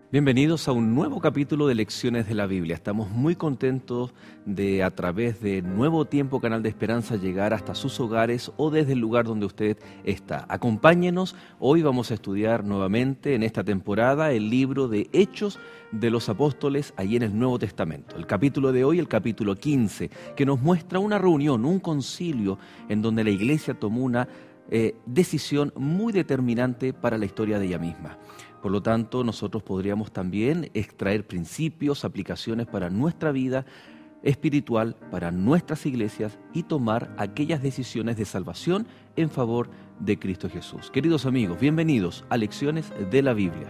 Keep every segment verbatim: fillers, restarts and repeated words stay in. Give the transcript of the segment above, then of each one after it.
Bienvenidos a un nuevo capítulo de Lecciones de la Biblia. Estamos muy contentos de, a través de Nuevo Tiempo Canal de Esperanza, llegar hasta sus hogares o desde el lugar donde usted está. Acompáñenos, hoy vamos a estudiar nuevamente en esta temporada el libro de Hechos de los Apóstoles, allí en el Nuevo Testamento. El capítulo de hoy, el capítulo quince, que nos muestra una reunión, un concilio, en donde la Iglesia tomó una eh, decisión muy determinante para la historia de ella misma. Por lo tanto, nosotros podríamos también extraer principios, aplicaciones para nuestra vida espiritual, para nuestras iglesias y tomar aquellas decisiones de salvación en favor de Cristo Jesús. Queridos amigos, bienvenidos a Lecciones de la Biblia.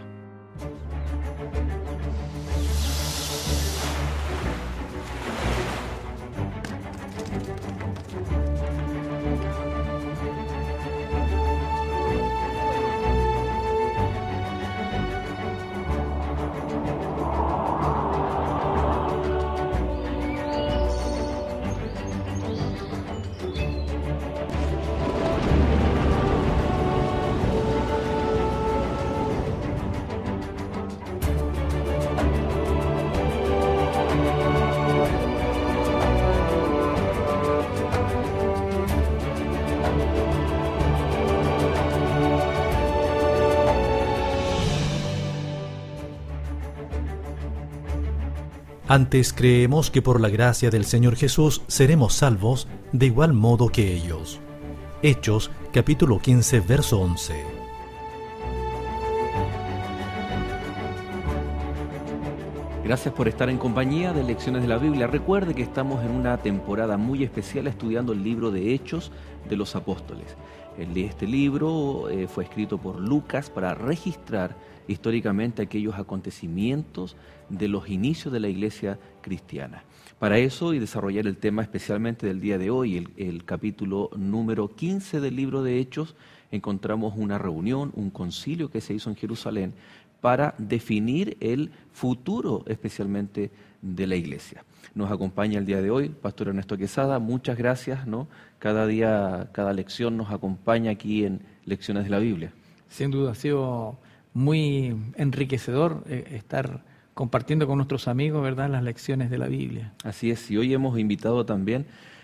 Antes creemos que por la gracia del Señor Jesús seremos salvos de igual modo que ellos. Hechos, capítulo quince, verso once. Gracias por estar en compañía de Lecciones de la Biblia. Recuerde que estamos en una temporada muy especial estudiando el libro de Hechos de los Apóstoles. Este libro eh, fue escrito por Lucas para registrar históricamente aquellos acontecimientos de los inicios de la iglesia cristiana. Para eso y desarrollar el tema especialmente del día de hoy, el, el capítulo número quince del libro de Hechos, encontramos una reunión, un concilio que se hizo en Jerusalén para definir el futuro especialmente de la iglesia. Nos acompaña el día de hoy Pastor Ernesto Quesada, muchas gracias, ¿no? Cada día, cada lección nos acompaña aquí en Lecciones de la Biblia. Sin duda, ha sido muy enriquecedor eh, estar compartiendo con nuestros amigos, ¿verdad?, las lecciones de la Biblia. Así es, y hoy hemos invitado también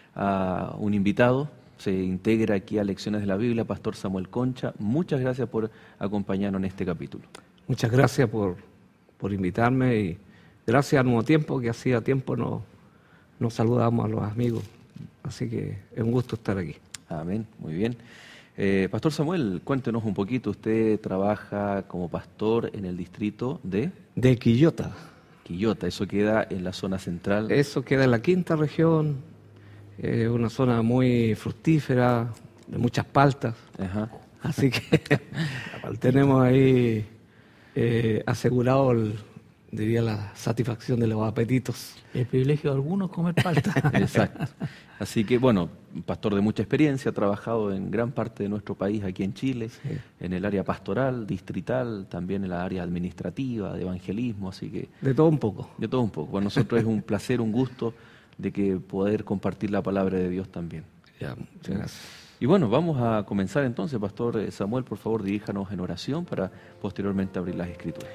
a un invitado, se integra aquí a Lecciones de la Biblia, Pastor Samuel Concha. Muchas gracias por acompañarnos en este capítulo. Muchas gracias por, por invitarme y gracias al Nuevo Tiempo, que hacía tiempo no nos saludamos a los amigos. Así que es un gusto estar aquí. Amén, muy bien. Eh, Pastor Samuel, cuéntenos un poquito. Usted trabaja como pastor en el distrito de... De Quillota. Quillota, eso queda en la zona central. Eso queda en la quinta región, eh, una zona muy fructífera, de muchas paltas. Ajá. Así que tenemos ahí eh, asegurado el... diría la satisfacción de los apetitos. El privilegio de algunos comer palta. Exacto. Así que, bueno, pastor de mucha experiencia, ha trabajado en gran parte de nuestro país, aquí en Chile, sí, en el área pastoral, distrital, también en la área administrativa, de evangelismo, así que... De todo un poco. De todo un poco. Para nosotros es un placer, un gusto de que poder compartir la palabra de Dios también. Ya, muchas gracias. Y bueno, vamos a comenzar entonces, Pastor Samuel, por favor, diríjanos en oración para posteriormente abrir las Escrituras.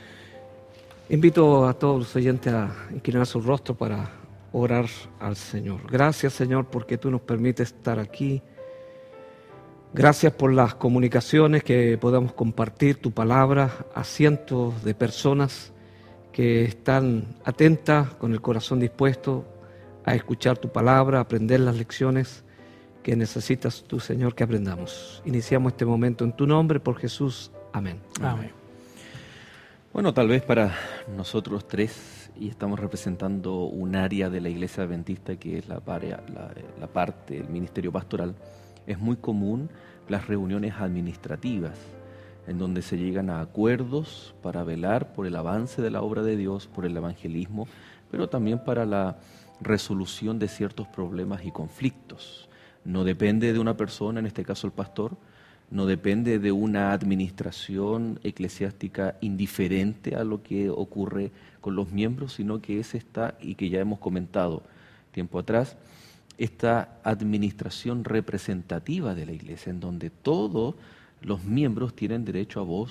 Invito a todos los oyentes a inclinar su rostro para orar al Señor. Gracias, Señor, porque tú nos permites estar aquí. Gracias por las comunicaciones que podamos compartir tu palabra a cientos de personas que están atentas, con el corazón dispuesto a escuchar tu palabra, a aprender las lecciones que necesitas tú, Señor, que aprendamos. Iniciamos este momento en tu nombre, por Jesús. Amén. Amén. Bueno, tal vez para nosotros tres, y estamos representando un área de la Iglesia Adventista que es la, la, la parte del ministerio pastoral, es muy común las reuniones administrativas, en donde se llegan a acuerdos para velar por el avance de la obra de Dios, por el evangelismo, pero también para la resolución de ciertos problemas y conflictos. No depende de una persona, en este caso el pastor, no depende de una administración eclesiástica indiferente a lo que ocurre con los miembros, sino que es esta, y que ya hemos comentado tiempo atrás, esta administración representativa de la Iglesia, en donde todos los miembros tienen derecho a voz,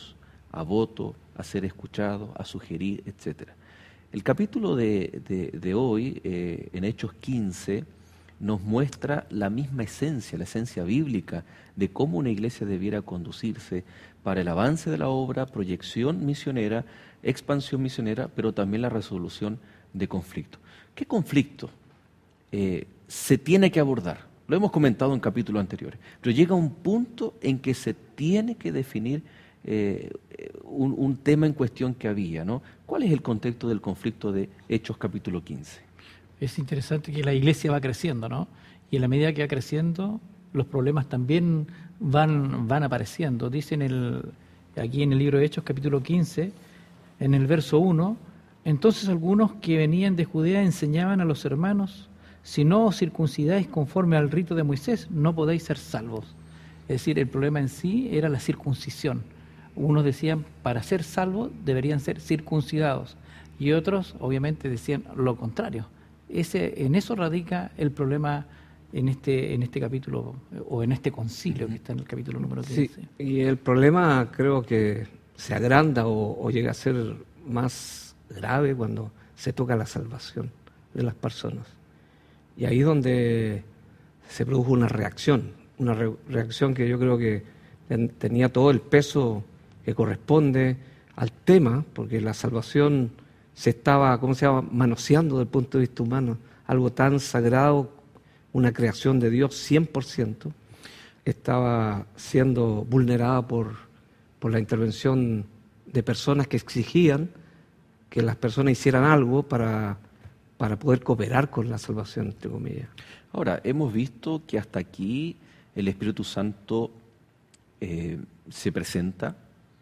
a voto, a ser escuchado, a sugerir, etcétera. El capítulo de, de, de hoy, eh, en Hechos quince, nos muestra la misma esencia, la esencia bíblica de cómo una iglesia debiera conducirse para el avance de la obra, proyección misionera, expansión misionera, pero también la resolución de conflictos. ¿Qué conflicto eh, se tiene que abordar? Lo hemos comentado en capítulos anteriores, pero llega un punto en que se tiene que definir eh, un, un tema en cuestión que había, ¿no? ¿Cuál es el contexto del conflicto de Hechos capítulo quince? Es interesante que la iglesia va creciendo, ¿no? Y en la medida que va creciendo, los problemas también van, van apareciendo. Dice en el, aquí en el libro de Hechos, capítulo quince, en el verso uno, entonces algunos que venían de Judea enseñaban a los hermanos, si no os circuncidáis conforme al rito de Moisés, no podéis ser salvos. Es decir, el problema en sí era la circuncisión. Unos decían, para ser salvos deberían ser circuncidados, y otros, obviamente, decían lo contrario. Ese, en eso radica el problema en este, en este capítulo, o en este concilio que está en el capítulo número quince. Sí, y el problema creo que se agranda o, o llega a ser más grave cuando se toca la salvación de las personas. Y ahí es donde se produjo una reacción, una re- reacción que yo creo que ten, tenía todo el peso que corresponde al tema, porque la salvación se estaba, ¿cómo se llama?, manoseando desde el punto de vista humano, algo tan sagrado, una creación de Dios cien por ciento, estaba siendo vulnerada por, por la intervención de personas que exigían que las personas hicieran algo para, para poder cooperar con la salvación, entre comillas. Ahora, hemos visto que hasta aquí el Espíritu Santo eh, se presenta,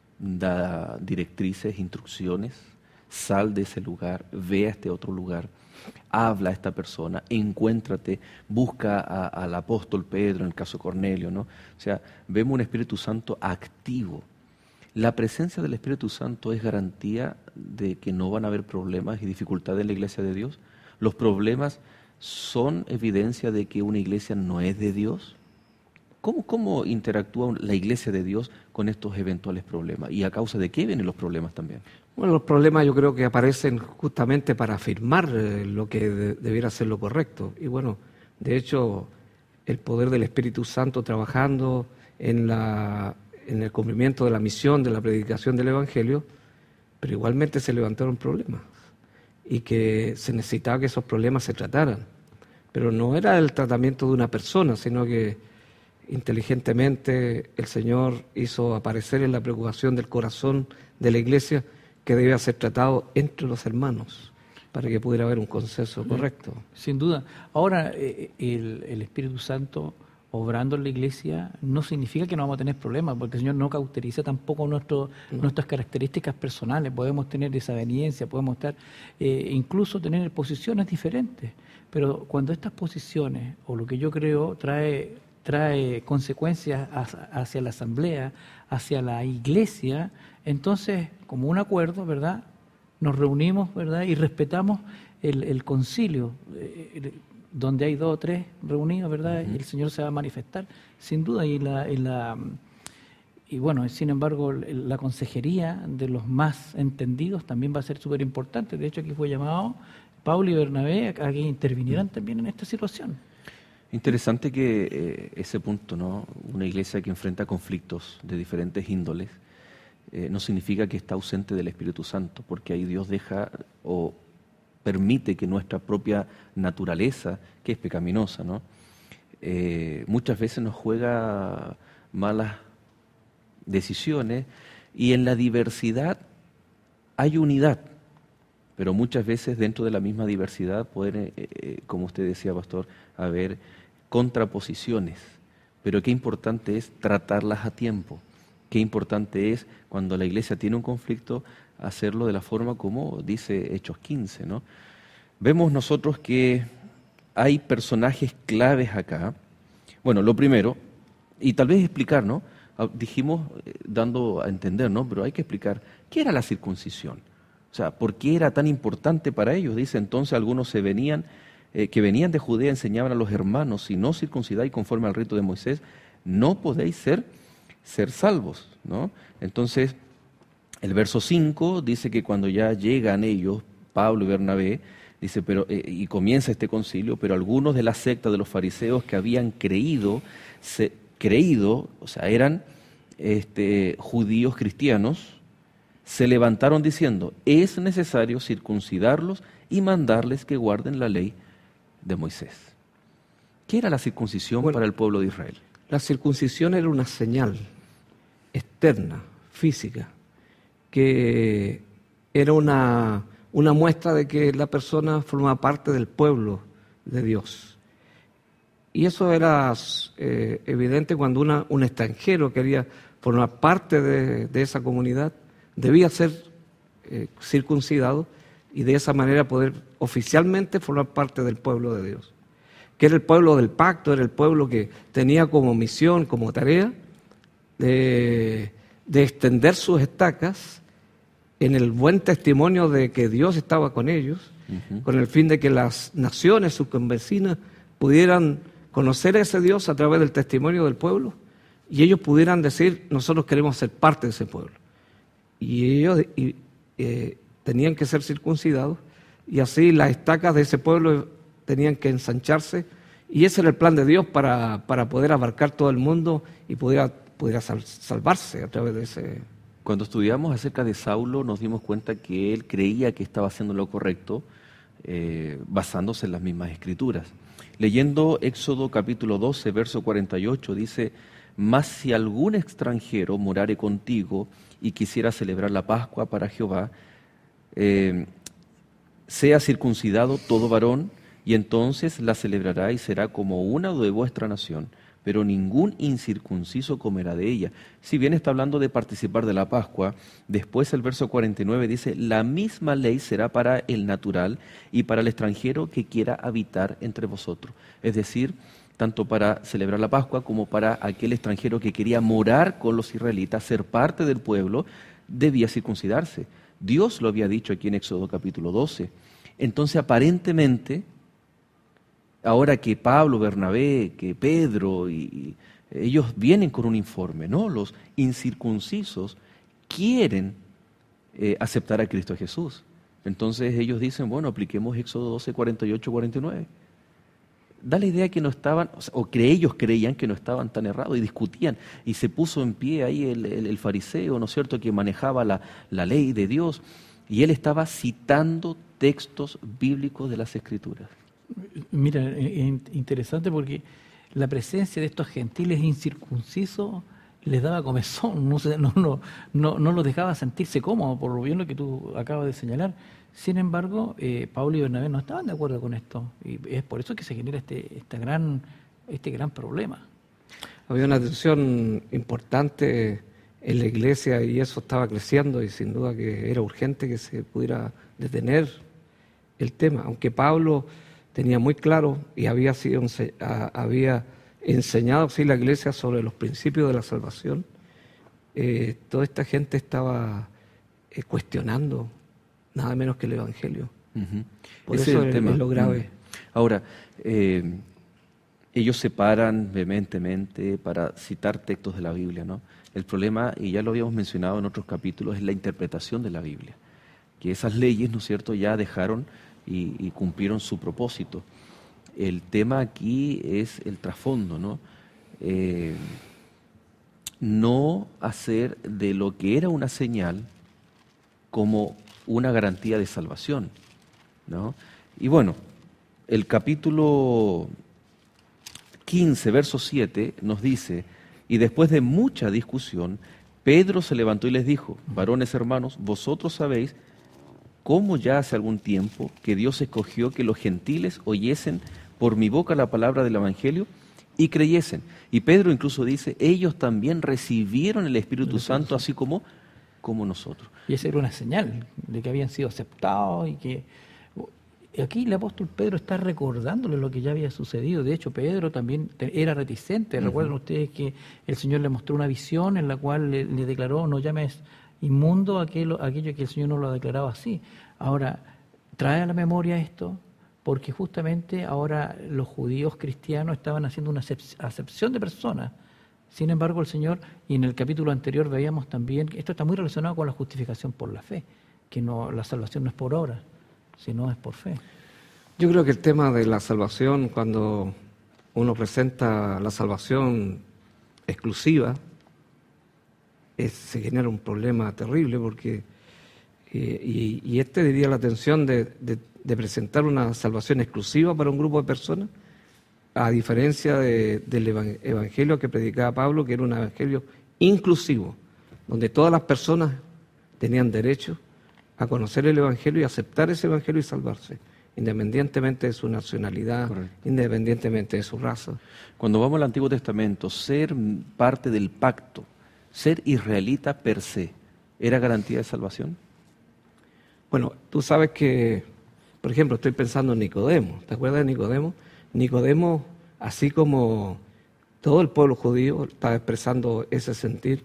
da directrices, instrucciones, sal de ese lugar, ve a este otro lugar, habla a esta persona, encuéntrate, busca a, al apóstol Pedro, en el caso de Cornelio, ¿no? O sea, vemos un Espíritu Santo activo. La presencia del Espíritu Santo es garantía de que no van a haber problemas y dificultades en la iglesia de Dios. Los problemas son evidencia de que una iglesia no es de Dios. ¿Cómo, cómo interactúa la iglesia de Dios con estos eventuales problemas? ¿Y a causa de qué vienen los problemas también? Bueno, los problemas yo creo que aparecen justamente para afirmar eh, lo que de, debiera ser lo correcto. Y bueno, de hecho, el poder del Espíritu Santo trabajando en, la, en el cumplimiento de la misión, de la predicación del Evangelio, pero igualmente se levantaron problemas y que se necesitaba que esos problemas se trataran. Pero no era el tratamiento de una persona, sino que inteligentemente el Señor hizo aparecer en la preocupación del corazón de la iglesia que debía ser tratado entre los hermanos para que pudiera haber un consenso correcto. Sin duda. Ahora, eh, el, el Espíritu Santo obrando en la iglesia no significa que no vamos a tener problemas, porque el Señor no cauteriza tampoco nuestro, no. nuestras características personales. Podemos tener desaveniencia, podemos estar, eh, incluso tener posiciones diferentes, pero cuando estas posiciones, o lo que yo creo, trae... trae consecuencias hacia la asamblea, hacia la iglesia, entonces, como un acuerdo, ¿verdad?, nos reunimos, ¿verdad?, y respetamos el, el concilio, eh, donde hay dos o tres reunidos, ¿verdad?, uh-huh. y el Señor se va a manifestar, sin duda, y la, y la y bueno, sin embargo, la consejería de los más entendidos también va a ser súper importante. De hecho, aquí fue llamado Pablo y Bernabé a que intervinieran uh-huh. también en esta situación. Interesante que eh, ese punto, ¿no? Una iglesia que enfrenta conflictos de diferentes índoles eh, no significa que está ausente del Espíritu Santo, porque ahí Dios deja o permite que nuestra propia naturaleza, que es pecaminosa, ¿no? Eh, muchas veces nos juega malas decisiones, y en la diversidad hay unidad, pero muchas veces dentro de la misma diversidad pueden, eh, eh, como usted decía, pastor, haber contraposiciones, pero qué importante es tratarlas a tiempo, qué importante es cuando la iglesia tiene un conflicto hacerlo de la forma como dice Hechos quince, ¿no? Vemos nosotros que hay personajes claves acá. Bueno, lo primero, y tal vez explicar, ¿no? Dijimos eh, dando a entender, ¿no? Pero hay que explicar qué era la circuncisión. O sea, ¿por qué era tan importante para ellos? Dice, entonces algunos se venían, eh, que venían de Judea enseñaban a los hermanos, si no circuncidáis conforme al rito de Moisés, no podéis ser, ser salvos, ¿no? Entonces, El verso cinco dice que cuando ya llegan ellos, Pablo y Bernabé, dice, pero, eh, y comienza este concilio, pero algunos de la secta de los fariseos que habían creído, se, creído, o sea, eran este, judíos cristianos, se levantaron diciendo, es necesario circuncidarlos y mandarles que guarden la ley de Moisés. ¿Qué era la circuncisión bueno, para el pueblo de Israel? La circuncisión era una señal externa, física, que era una, una muestra de que la persona formaba parte del pueblo de Dios. Y eso era eh, evidente cuando una, un extranjero quería formar parte de, de esa comunidad, debía ser eh, circuncidado y de esa manera poder oficialmente formar parte del pueblo de Dios, que era el pueblo del pacto, era el pueblo que tenía como misión, como tarea, de, de extender sus estacas en el buen testimonio de que Dios estaba con ellos, uh-huh. con el fin de que las naciones, sus convecinas, pudieran conocer a ese Dios a través del testimonio del pueblo y ellos pudieran decir, nosotros queremos ser parte de ese pueblo. Y ellos y, eh, tenían que ser circuncidados y así las estacas de ese pueblo tenían que ensancharse y ese era el plan de Dios para, para poder abarcar todo el mundo y pudiera, pudiera sal, salvarse a través de ese... Cuando estudiamos acerca de Saulo nos dimos cuenta que él creía que estaba haciendo lo correcto eh, basándose en las mismas escrituras. Leyendo Éxodo capítulo doce, verso cuarenta y ocho, dice, mas si algún extranjero morare contigo y quisiera celebrar la Pascua para Jehová, eh, sea circuncidado todo varón, y entonces la celebrará y será como una de vuestra nación, pero ningún incircunciso comerá de ella. Si bien está hablando de participar de la Pascua, después el verso cuarenta y nueve dice, la misma ley será para el natural y para el extranjero que quiera habitar entre vosotros. Es decir, tanto para celebrar la Pascua como para aquel extranjero que quería morar con los israelitas, ser parte del pueblo, debía circuncidarse. Dios lo había dicho aquí en Éxodo capítulo doce. Entonces, aparentemente, ahora que Pablo, Bernabé, que Pedro, y, y ellos vienen con un informe, ¿no? Los incircuncisos quieren eh, aceptar a Cristo Jesús. Entonces ellos dicen, bueno, apliquemos Éxodo doce, cuarenta y ocho, cuarenta y nueve. Da la idea que no estaban, o, sea, o que ellos creían que no estaban tan errados y discutían, y se puso en pie ahí el, el, el fariseo, ¿no es cierto?, que manejaba la, la ley de Dios, y él estaba citando textos bíblicos de las Escrituras. Mira, es interesante porque la presencia de estos gentiles incircuncisos les daba comezón, no, se, no, no, no, no los dejaba sentirse cómodos, por lo bien lo que tú acabas de señalar. Sin embargo, eh, Pablo y Bernabé no estaban de acuerdo con esto, y es por eso que se genera este, esta gran, este gran problema. Había una tensión importante en la iglesia y eso estaba creciendo y sin duda que era urgente que se pudiera detener el tema, aunque Pablo tenía muy claro y había sido había enseñado sí la iglesia sobre los principios de la salvación, eh, toda esta gente estaba eh, cuestionando nada menos que el Evangelio. Uh-huh. Por Ese eso es el es, tema. es lo grave. Ahora, eh, ellos se paran vehementemente para citar textos de la Biblia, ¿no? El problema, y ya lo habíamos mencionado en otros capítulos, es la interpretación de la Biblia. Que esas leyes, ¿no es cierto?, ya dejaron y, y cumplieron su propósito. El tema aquí es el trasfondo, ¿no? Eh, no hacer de lo que era una señal como una garantía de salvación, ¿no? Y bueno, el capítulo quince, verso siete, nos dice, y después de mucha discusión, Pedro se levantó y les dijo, varones hermanos, vosotros sabéis cómo ya hace algún tiempo que Dios escogió que los gentiles oyesen por mi boca la palabra del Evangelio y creyesen. Y Pedro incluso dice, ellos también recibieron el Espíritu Santo así como, como nosotros. Y esa era una señal de que habían sido aceptados y que... Aquí el apóstol Pedro está recordándole lo que ya había sucedido. De hecho, Pedro también era reticente. Uh-huh. Recuerden ustedes que el Señor le mostró una visión en la cual le, le declaró, no llames inmundo aquello, aquello que el Señor no lo ha declarado así. Ahora, trae a la memoria esto, porque justamente ahora los judíos cristianos estaban haciendo una acepción de personas Sin embargo, el Señor, y en el capítulo anterior veíamos también, que esto está muy relacionado con la justificación por la fe, que no, la salvación no es por obra, sino es por fe. Yo creo que el tema de la salvación, cuando uno presenta la salvación exclusiva, es, se genera un problema terrible, porque eh, y, y este diría la atención de, de, de presentar una salvación exclusiva para un grupo de personas, a diferencia de, del evangelio que predicaba Pablo, que era un evangelio inclusivo, donde todas las personas tenían derecho a conocer el evangelio y aceptar ese evangelio y salvarse, independientemente de su nacionalidad, correcto, independientemente de su raza. Cuando vamos al Antiguo Testamento, ser parte del pacto, ser israelita per se, ¿era garantía de salvación? Bueno, tú sabes que, por ejemplo, estoy pensando en Nicodemo. ¿Te acuerdas de Nicodemo? Nicodemo, así como todo el pueblo judío estaba expresando ese sentir,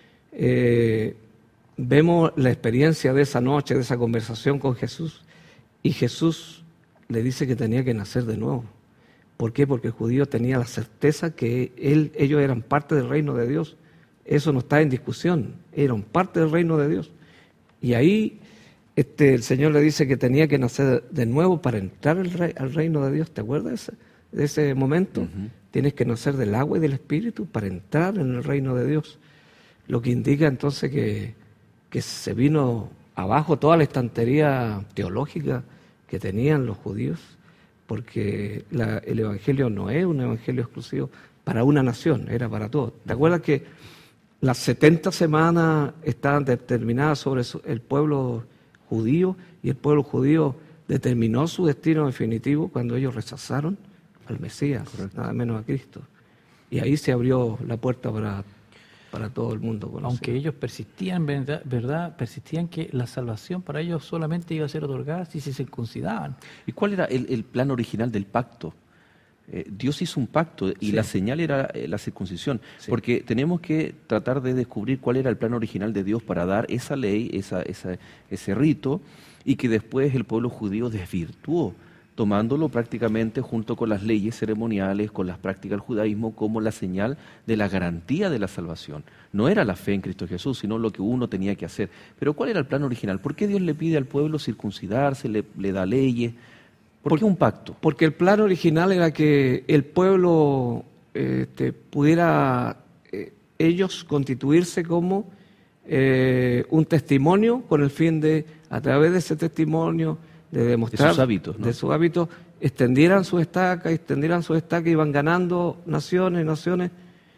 eh, vemos la experiencia de esa noche, de esa conversación con Jesús, y Jesús le dice que tenía que nacer de nuevo. ¿Por qué? Porque el judío tenía la certeza que él, ellos eran parte del reino de Dios. Eso no está en discusión, eran parte del reino de Dios. Y ahí este, el Señor le dice que tenía que nacer de nuevo para entrar al, rey, al reino de Dios. ¿Te acuerdas de ese, de ese momento? Uh-huh. Tienes que nacer del agua y del Espíritu para entrar en el reino de Dios. Lo que indica entonces que, que se vino abajo toda la estantería teológica que tenían los judíos, porque la, el Evangelio no es un Evangelio exclusivo para una nación, era para todos. ¿Te acuerdas que las setenta semanas estaban determinadas sobre el pueblo judío, y el pueblo judío determinó su destino definitivo cuando ellos rechazaron al Mesías, correcto, nada menos a Cristo? Y ahí se abrió la puerta para, para todo el mundo conocido. Aunque ellos persistían, ¿verdad? ¿verdad? Persistían que la salvación para ellos solamente iba a ser otorgada si se circuncidaban. ¿Y cuál era el, el plan original del pacto? Eh, Dios hizo un pacto y sí, la señal era eh, la circuncisión, sí, porque tenemos que tratar de descubrir cuál era el plan original de Dios para dar esa ley, esa, esa, ese rito, y que después el pueblo judío desvirtuó, tomándolo prácticamente junto con las leyes ceremoniales, con las prácticas del judaísmo, como la señal de la garantía de la salvación. No era la fe en Cristo Jesús, sino lo que uno tenía que hacer. Pero ¿cuál era el plan original? ¿Por qué Dios le pide al pueblo circuncidarse, le, le da leyes? ¿Por qué un pacto? Porque el plan original era que el pueblo este, pudiera eh, ellos constituirse como eh, un testimonio, con el fin de, a través de ese testimonio, de demostrar de sus hábitos, ¿no? de sus hábitos, extendieran su estaca, extendieran su estaca, iban ganando naciones, naciones,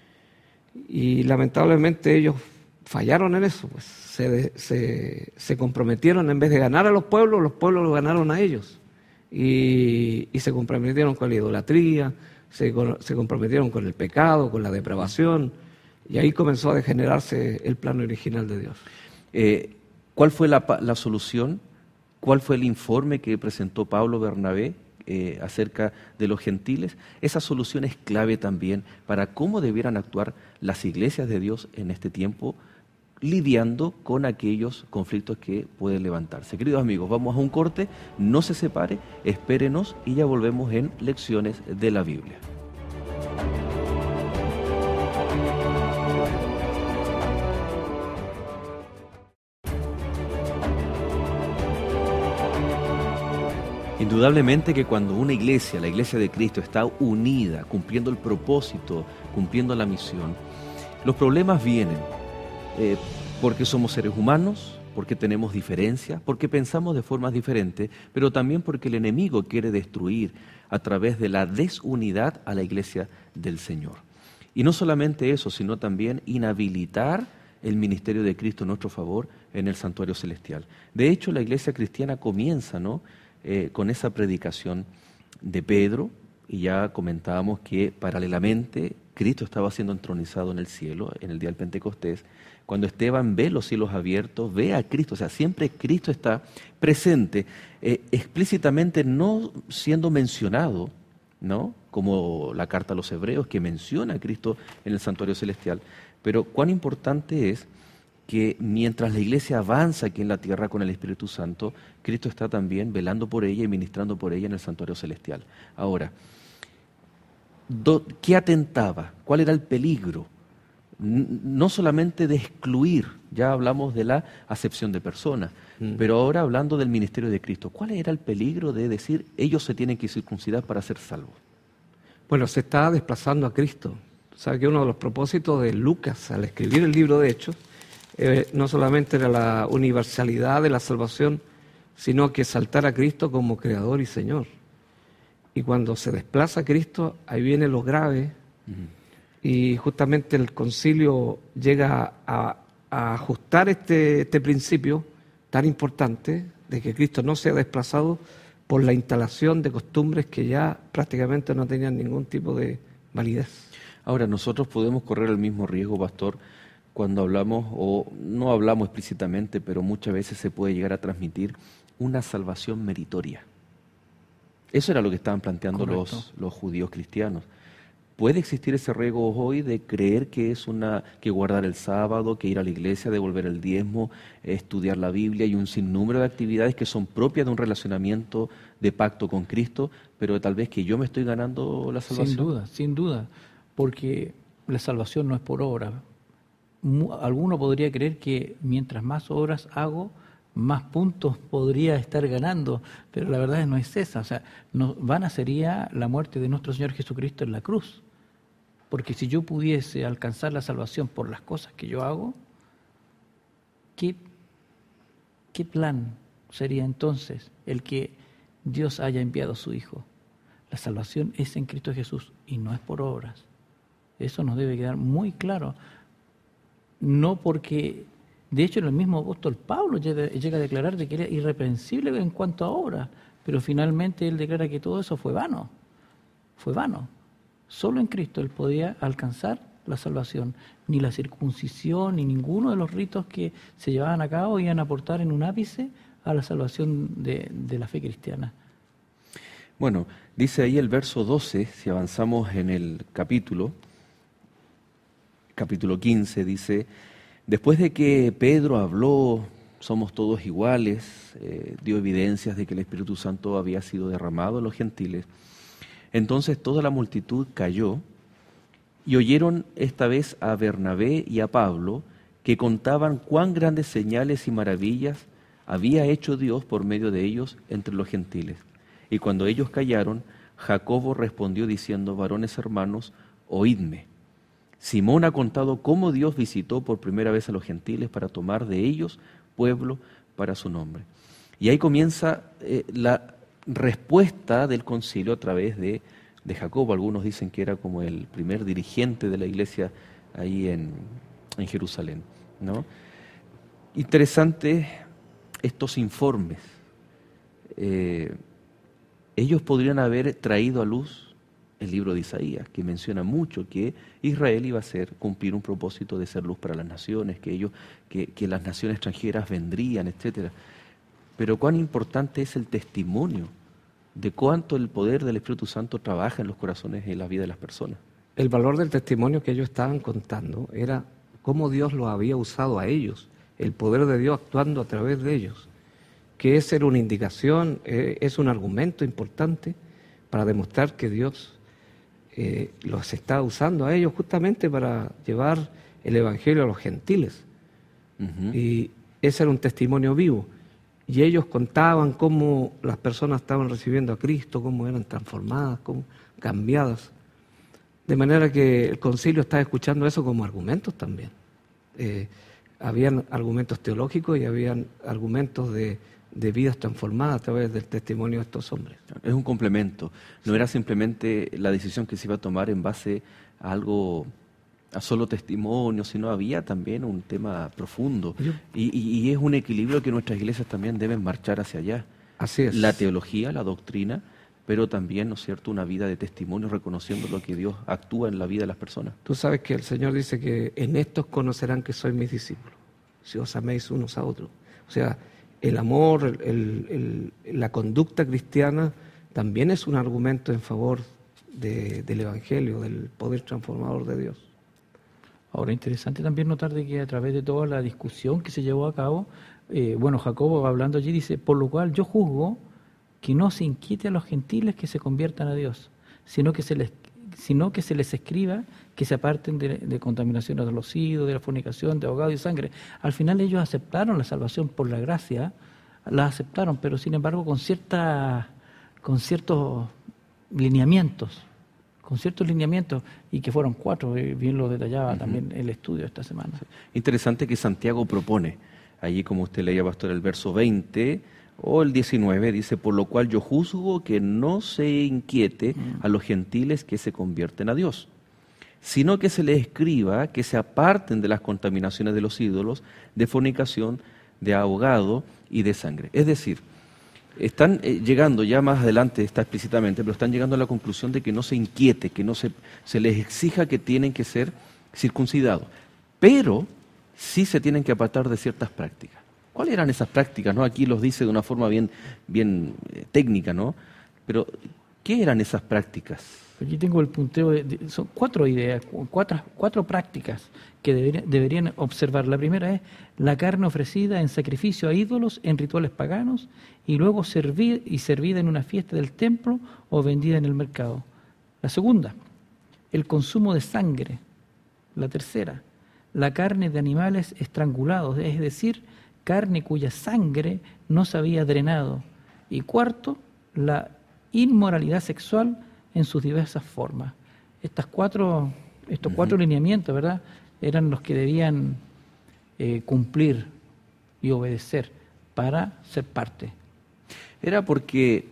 y lamentablemente ellos fallaron en eso, pues se, se, se comprometieron, en vez de ganar a los pueblos, los pueblos los ganaron a ellos. Y, y se comprometieron con la idolatría, se, se comprometieron con el pecado, con la depravación, y ahí comenzó a degenerarse el plan original de Dios. Eh, ¿Cuál fue la, la solución? ¿Cuál fue el informe que presentó Pablo Bernabé eh, acerca de los gentiles? Esa solución es clave también para cómo debieran actuar las iglesias de Dios en este tiempo, lidiando con aquellos conflictos que pueden levantarse. Queridos amigos, vamos a un corte, no se separe, espérenos y ya volvemos en Lecciones de la Biblia. Indudablemente que cuando una iglesia, la iglesia de Cristo, está unida, cumpliendo el propósito, cumpliendo la misión, los problemas vienen. Eh, porque somos seres humanos, porque tenemos diferencias, porque pensamos de formas diferentes, pero también porque el enemigo quiere destruir a través de la desunidad a la iglesia del Señor. Y no solamente eso, sino también inhabilitar el ministerio de Cristo a nuestro favor en el santuario celestial. De hecho, la iglesia cristiana comienza, ¿no?, eh, con esa predicación de Pedro, y ya comentábamos que paralelamente Cristo estaba siendo entronizado en el cielo en el día del Pentecostés. Cuando Esteban ve los cielos abiertos, ve a Cristo, o sea, siempre Cristo está presente, eh, explícitamente no siendo mencionado, ¿no?, como la carta a los hebreos que menciona a Cristo en el santuario celestial. Pero cuán importante es que mientras la iglesia avanza aquí en la tierra con el Espíritu Santo, Cristo está también velando por ella y ministrando por ella en el santuario celestial. Ahora, ¿qué atentaba? ¿Cuál era el peligro no solamente de excluir, ya hablamos de la acepción de personas, mm. pero ahora hablando del ministerio de Cristo, ¿cuál era el peligro de decir ellos se tienen que circuncidar para ser salvos? Bueno, se está desplazando a Cristo. O sea, que uno de los propósitos de Lucas al escribir el libro de Hechos eh, no solamente era la universalidad de la salvación, sino que exaltar a Cristo como Creador y Señor. Y cuando se desplaza a Cristo, ahí viene lo grave. Mm. Y justamente el concilio llega a, a ajustar este, este principio tan importante de que Cristo no sea desplazado por la instalación de costumbres que ya prácticamente no tenían ningún tipo de validez. Ahora, nosotros podemos correr el mismo riesgo, pastor, cuando hablamos, o no hablamos explícitamente, pero muchas veces se puede llegar a transmitir una salvación meritoria. Eso era lo que estaban planteando los, los judíos cristianos. ¿Puede existir ese riesgo hoy de creer que es una que guardar el sábado, que ir a la iglesia, devolver el diezmo, estudiar la Biblia y un sinnúmero de actividades que son propias de un relacionamiento de pacto con Cristo, pero tal vez que yo me estoy ganando la salvación? Sin duda, sin duda, porque la salvación no es por obra. Alguno podría creer que mientras más obras hago, más puntos podría estar ganando, pero la verdad no es esa. O sea, no, vana sería la muerte de nuestro Señor Jesucristo en la cruz. Porque si yo pudiese alcanzar la salvación por las cosas que yo hago, ¿qué, qué plan sería entonces el que Dios haya enviado a su Hijo? La salvación es en Cristo Jesús y no es por obras. Eso nos debe quedar muy claro. No porque... De hecho, el mismo apóstol Pablo llega, llega a declarar de que era irreprensible en cuanto a obras, pero finalmente él declara que todo eso fue vano. Fue vano. Solo en Cristo él podía alcanzar la salvación. Ni la circuncisión, ni ninguno de los ritos que se llevaban a cabo iban a aportar en un ápice a la salvación de, de la fe cristiana. Bueno, dice ahí el verso doce, si avanzamos en el capítulo, capítulo quince, dice... Después de que Pedro habló, somos todos iguales, eh, dio evidencias de que el Espíritu Santo había sido derramado en los gentiles, entonces toda la multitud cayó y oyeron esta vez a Bernabé y a Pablo que contaban cuán grandes señales y maravillas había hecho Dios por medio de ellos entre los gentiles. Y cuando ellos callaron, Jacobo respondió diciendo: varones hermanos, oídme. Simón ha contado cómo Dios visitó por primera vez a los gentiles para tomar de ellos pueblo para su nombre. Y ahí comienza eh, la respuesta del concilio a través de, de Jacobo. Algunos dicen que era como el primer dirigente de la iglesia ahí en, en Jerusalén, ¿no? Interesante estos informes. Eh, ellos podrían haber traído a luz el libro de Isaías, que menciona mucho que Israel iba a ser, cumplir un propósito de ser luz para las naciones, que ellos, que, que las naciones extranjeras vendrían, etcétera. Pero cuán importante es el testimonio de cuánto el poder del Espíritu Santo trabaja en los corazones y en la vida de las personas. El valor del testimonio que ellos estaban contando era cómo Dios los había usado a ellos, el poder de Dios actuando a través de ellos, que es ser una indicación, eh, es un argumento importante para demostrar que Dios Eh, los está usando a ellos justamente para llevar el Evangelio a los gentiles. Uh-huh. Y ese era un testimonio vivo. Y ellos contaban cómo las personas estaban recibiendo a Cristo, cómo eran transformadas, cómo cambiadas. De manera que el concilio estaba escuchando eso como argumentos también. Eh, habían argumentos teológicos y habían argumentos de de vidas transformadas a través del testimonio de estos hombres. Es un complemento, no sí. Era simplemente la decisión que se iba a tomar en base a algo, a solo testimonio, sino había también un tema profundo. Y, y, y es un equilibrio que nuestras iglesias también deben marchar hacia allá. Así es. La teología, la doctrina, pero también, ¿no es cierto?, una vida de testimonio, reconociendo lo que Dios actúa en la vida de las personas. Tú sabes que el Señor dice que en estos conocerán que sois mis discípulos, si os améis unos a otros. O sea, el amor, el, el, la conducta cristiana también es un argumento en favor de, del Evangelio, del poder transformador de Dios. Ahora, interesante también notar de que a través de toda la discusión que se llevó a cabo, eh, bueno, Jacobo hablando allí dice, por lo cual yo juzgo que no se inquiete a los gentiles que se conviertan a Dios, sino que se les sino que se les escriba que se aparten de, de contaminaciones de los ídolos, de la fornicación, de ahogado y sangre. Al final ellos aceptaron la salvación por la gracia, la aceptaron, pero sin embargo con cierta, con ciertos lineamientos, con ciertos lineamientos, y que fueron cuatro, bien lo detallaba uh-huh. también el estudio esta semana. Sí. Interesante que Santiago propone, allí como usted leía, pastor, el verso veinte o el diecinueve, dice, por lo cual yo juzgo que no se inquiete uh-huh. a los gentiles que se convierten a Dios, sino que se les escriba que se aparten de las contaminaciones de los ídolos, de fornicación, de ahogado y de sangre. Es decir, están eh, llegando, ya más adelante está explícitamente, pero están llegando a la conclusión de que no se inquiete, que no se, se les exija que tienen que ser circuncidados, pero sí se tienen que apartar de ciertas prácticas. ¿Cuáles eran esas prácticas? ¿No? Aquí los dice de una forma bien, bien eh, técnica, ¿no? Pero, ¿qué eran esas prácticas? Aquí tengo el punteo, de, de, son cuatro ideas, cuatro, cuatro prácticas que deberían, deberían observar. La primera es la carne ofrecida en sacrificio a ídolos en rituales paganos y luego servir y servida en una fiesta del templo o vendida en el mercado. La segunda, el consumo de sangre. La tercera, la carne de animales estrangulados, es decir, carne cuya sangre no se había drenado. Y cuarto, la inmoralidad sexual en sus diversas formas. Estas cuatro, estos uh-huh. cuatro lineamientos, ¿verdad?, eran los que debían eh, cumplir y obedecer para ser parte. ¿Era porque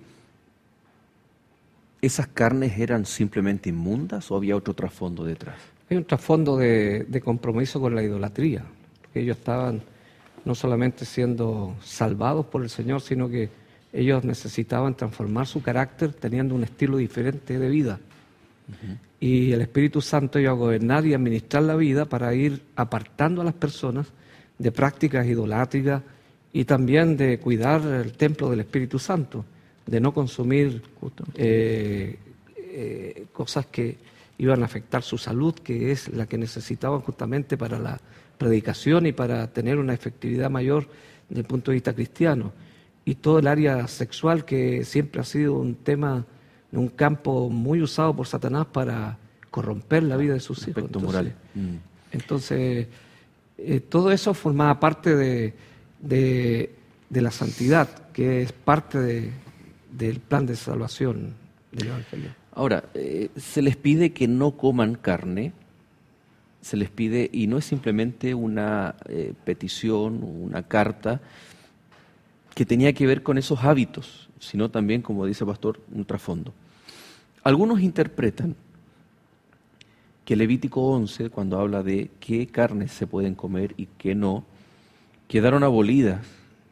esas carnes eran simplemente inmundas o había otro trasfondo detrás? Hay un trasfondo de, de compromiso con la idolatría, porque ellos estaban no solamente siendo salvados por el Señor, sino que ellos necesitaban transformar su carácter teniendo un estilo diferente de vida. Uh-huh. Y el Espíritu Santo iba a gobernar y administrar la vida para ir apartando a las personas de prácticas idolátricas y también de cuidar el templo del Espíritu Santo, de no consumir eh, eh, cosas que iban a afectar su salud, que es la que necesitaban justamente para la predicación y para tener una efectividad mayor desde el punto de vista cristiano. Y todo el área sexual, que siempre ha sido un tema, un campo muy usado por Satanás para corromper la vida de sus hijos. Aspecto moral. Mm. Entonces, eh, todo eso formaba parte de, de, de la santidad, que es parte de, del plan de salvación del Evangelio. Ahora, eh, se les pide que no coman carne, se les pide, y no es simplemente una eh, petición, una carta, que tenía que ver con esos hábitos, sino también, como dice el pastor, un trasfondo. Algunos interpretan que Levítico once, cuando habla de qué carnes se pueden comer y qué no, quedaron abolidas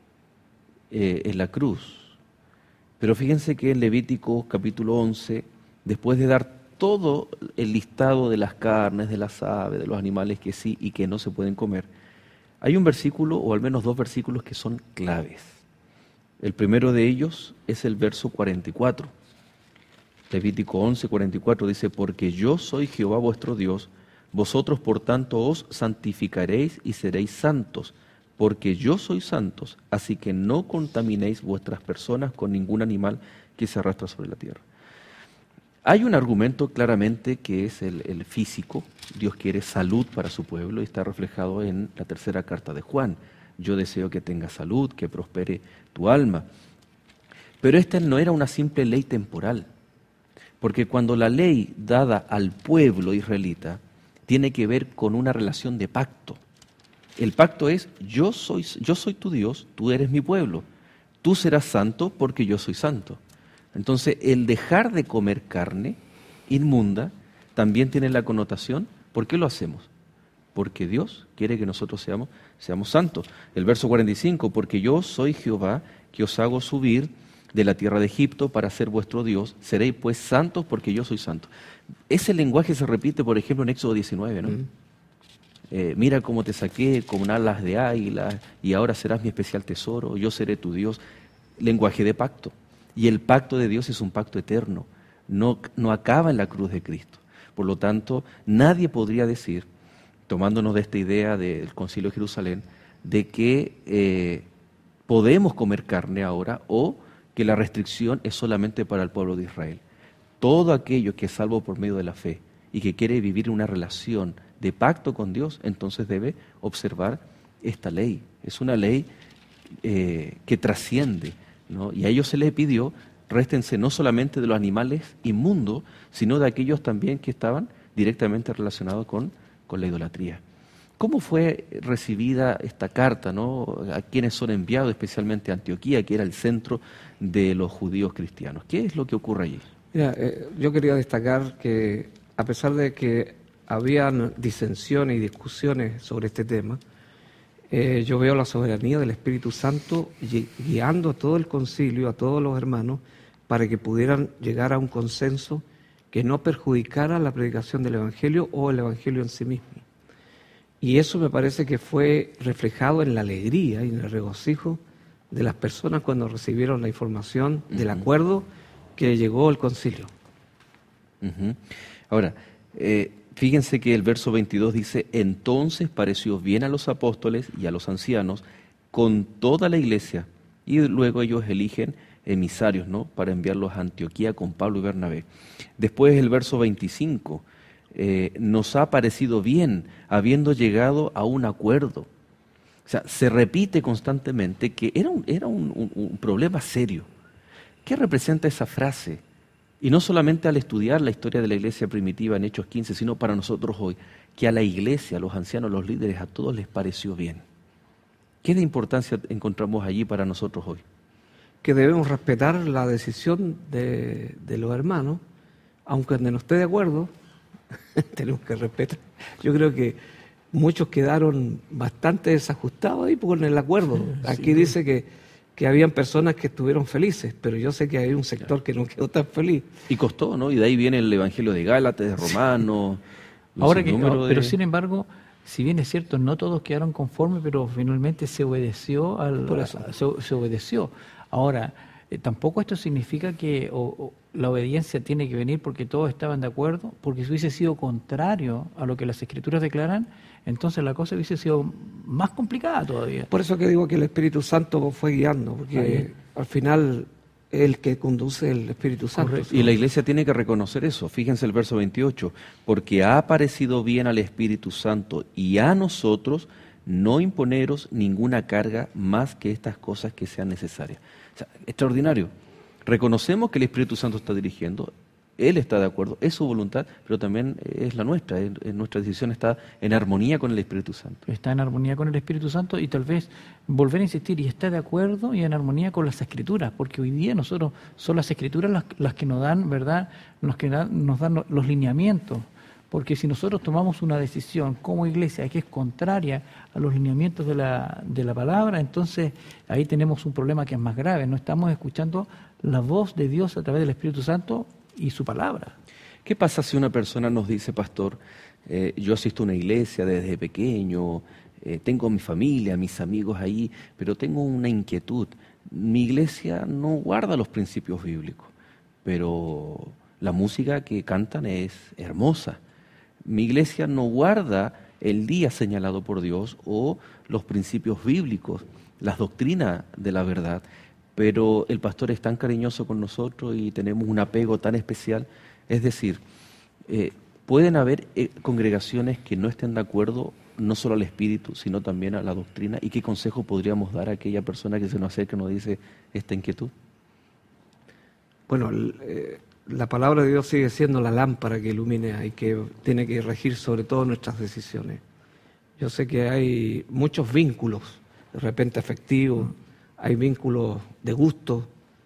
eh, en la cruz. Pero fíjense que en Levítico capítulo once, después de dar todo el listado de las carnes, de las aves, de los animales que sí y que no se pueden comer, hay un versículo, o al menos dos versículos, que son claves. El primero de ellos es el verso cuarenta y cuatro. Levítico once, cuarenta y cuatro dice, porque yo soy Jehová vuestro Dios, vosotros por tanto os santificaréis y seréis santos, porque yo soy santos, así que no contaminéis vuestras personas con ningún animal que se arrastra sobre la tierra. Hay un argumento claramente que es el, el físico. Dios quiere salud para su pueblo y está reflejado en la tercera carta de Juan. Yo deseo que tengas salud, que prospere tu alma. Pero esta no era una simple ley temporal, porque cuando la ley dada al pueblo israelita tiene que ver con una relación de pacto. El pacto es, yo soy, yo soy tu Dios, tú eres mi pueblo, tú serás santo porque yo soy santo. Entonces, el dejar de comer carne inmunda también tiene la connotación, ¿por qué lo hacemos? Porque Dios quiere que nosotros seamos, seamos santos. El verso cuarenta y cinco, porque yo soy Jehová, que os hago subir de la tierra de Egipto para ser vuestro Dios, seréis pues santos porque yo soy santo. Ese lenguaje se repite, por ejemplo, en Éxodo diecinueve, ¿no? Mm. Eh, mira cómo te saqué con alas de águila y ahora serás mi especial tesoro, yo seré tu Dios. Lenguaje de pacto. Y el pacto de Dios es un pacto eterno, no, no acaba en la cruz de Cristo. Por lo tanto, nadie podría decir, tomándonos de esta idea del Concilio de Jerusalén, de que eh, podemos comer carne ahora o que la restricción es solamente para el pueblo de Israel. todo aquello que es salvo por medio de la fe y que quiere vivir una relación de pacto con Dios, entonces debe observar esta ley. Es una ley eh, que trasciende, ¿no? Y a ellos se les pidió, réstense no solamente de los animales inmundos, sino de aquellos también que estaban directamente relacionados con, con la idolatría. ¿Cómo fue recibida esta carta, ¿no? A quienes son enviados, especialmente a Antioquía, que era el centro de los judíos cristianos? ¿Qué es lo que ocurre allí? Mira, eh, yo quería destacar que a pesar de que habían disensiones y discusiones sobre este tema, eh, yo veo la soberanía del Espíritu Santo guiando a todo el concilio, a todos los hermanos, para que pudieran llegar a un consenso que no perjudicara la predicación del Evangelio o el Evangelio en sí mismo. Y eso me parece que fue reflejado en la alegría y en el regocijo de las personas cuando recibieron la información uh-huh. del acuerdo que llegó el concilio. Uh-huh. Ahora, eh, fíjense que el verso veintidós dice, entonces pareció bien a los apóstoles y a los ancianos con toda la iglesia, y luego ellos eligen emisarios, ¿no?, para enviarlos a Antioquía con Pablo y Bernabé. Después el verso veinticinco, eh, nos ha parecido bien, habiendo llegado a un acuerdo. O sea, se repite constantemente que era un, era un, un, un problema serio. ¿Qué representa esa frase? Y no solamente al estudiar la historia de la iglesia primitiva en Hechos quince, sino para nosotros hoy, que a la iglesia, a los ancianos, a los líderes, a todos les pareció bien. ¿Qué de importancia encontramos allí para nosotros hoy? Que debemos respetar la decisión de, de los hermanos, aunque no esté de acuerdo, tenemos que respetar. Yo creo que muchos quedaron bastante desajustados ahí con el acuerdo. Aquí sí, dice que, que habían personas que estuvieron felices, pero yo sé que hay un sector que no quedó tan feliz. Y costó, ¿no? Y de ahí viene el Evangelio de Gálatas, de Romanos. Ahora que, no, de... Pero sin embargo, si bien es cierto, no todos quedaron conformes, pero finalmente se obedeció al, Por eso. A, se, se obedeció. Ahora, eh, tampoco esto significa que o, o, la obediencia tiene que venir porque todos estaban de acuerdo, porque si hubiese sido contrario a lo que las Escrituras declaran, entonces la cosa hubiese sido más complicada todavía. Por eso que digo que el Espíritu Santo fue guiando, porque Ahí. al final es el que conduce el Espíritu Santo. Correcto. Y la iglesia tiene que reconocer eso. Fíjense el verso veintiocho, porque ha parecido bien al Espíritu Santo y a nosotros no imponeros ninguna carga más que estas cosas que sean necesarias. O sea, extraordinario. Reconocemos que el Espíritu Santo está dirigiendo, Él está de acuerdo, es su voluntad, pero también es la nuestra, es, es nuestra decisión está en armonía con el Espíritu Santo. Está en armonía con el Espíritu Santo y tal vez volver a insistir, y está de acuerdo y en armonía con las Escrituras, porque hoy día nosotros son las Escrituras las, las que nos dan, ¿verdad?, los que dan, nos dan los lineamientos. Porque si nosotros tomamos una decisión como iglesia que es contraria a los lineamientos de la, de la palabra, entonces ahí tenemos un problema que es más grave. No estamos escuchando la voz de Dios a través del Espíritu Santo y su palabra. ¿Qué pasa si una persona nos dice, pastor, eh, yo asisto a una iglesia desde pequeño, eh, tengo mi familia, mis amigos ahí, pero tengo una inquietud? Mi iglesia no guarda los principios bíblicos, pero la música que cantan es hermosa. Mi iglesia no guarda el día señalado por Dios o los principios bíblicos, las doctrinas de la verdad, pero el pastor es tan cariñoso con nosotros y tenemos un apego tan especial. Es decir, eh, pueden haber eh, congregaciones que no estén de acuerdo no solo al espíritu, sino también a la doctrina. ¿Y qué consejo podríamos dar a aquella persona que se nos acerca y nos dice esta inquietud? Bueno, eh... la palabra de Dios sigue siendo la lámpara que ilumina y que tiene que regir sobre todo nuestras decisiones. Yo sé que hay muchos vínculos, de repente afectivos, hay vínculos de gusto,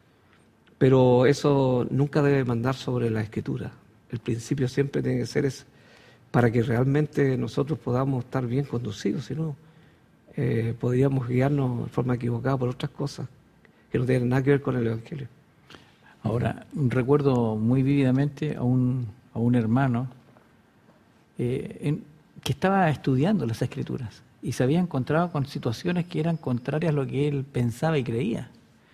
pero eso nunca debe mandar sobre la Escritura. El principio siempre tiene que ser ese, para que realmente nosotros podamos estar bien conducidos, si no, eh, podríamos guiarnos de forma equivocada por otras cosas que no tienen nada que ver con el Evangelio. Ahora, recuerdo muy vívidamente a un, a un hermano eh, en, que estaba estudiando las Escrituras y se había encontrado con situaciones que eran contrarias a lo que él pensaba y creía.